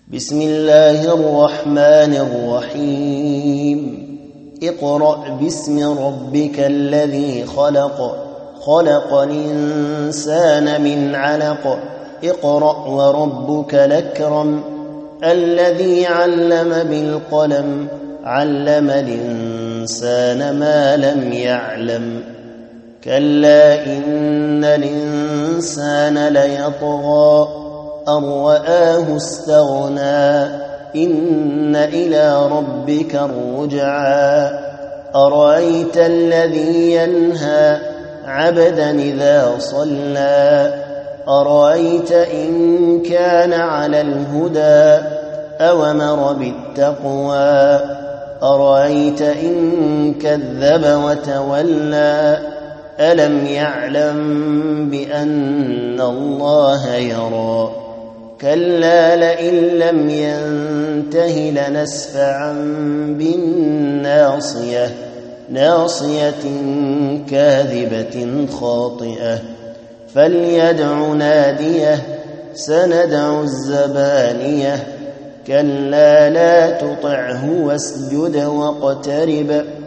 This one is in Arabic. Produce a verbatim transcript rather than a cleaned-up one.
بسم الله الرحمن الرحيم اقرأ باسم ربك الذي خلق خلق الإنسان من علق اقرأ وربك الأكرم الذي علم بالقلم علم الإنسان ما لم يعلم كلا إن الإنسان ليطغى أن رآه استغنى إن إلى ربك الرجعى أرأيت الذي ينهى عبدا إذا صلى أرأيت إن كان على الهدى أومر بالتقوى أرأيت إن كذب وتولى ألم يعلم بأن الله يرى كلا لئن لم ينته لنسفعا بالناصية ناصية كاذبة خاطئة فليدع ناديه سندع الزبانية كلا لا تطعه واسجد واقترب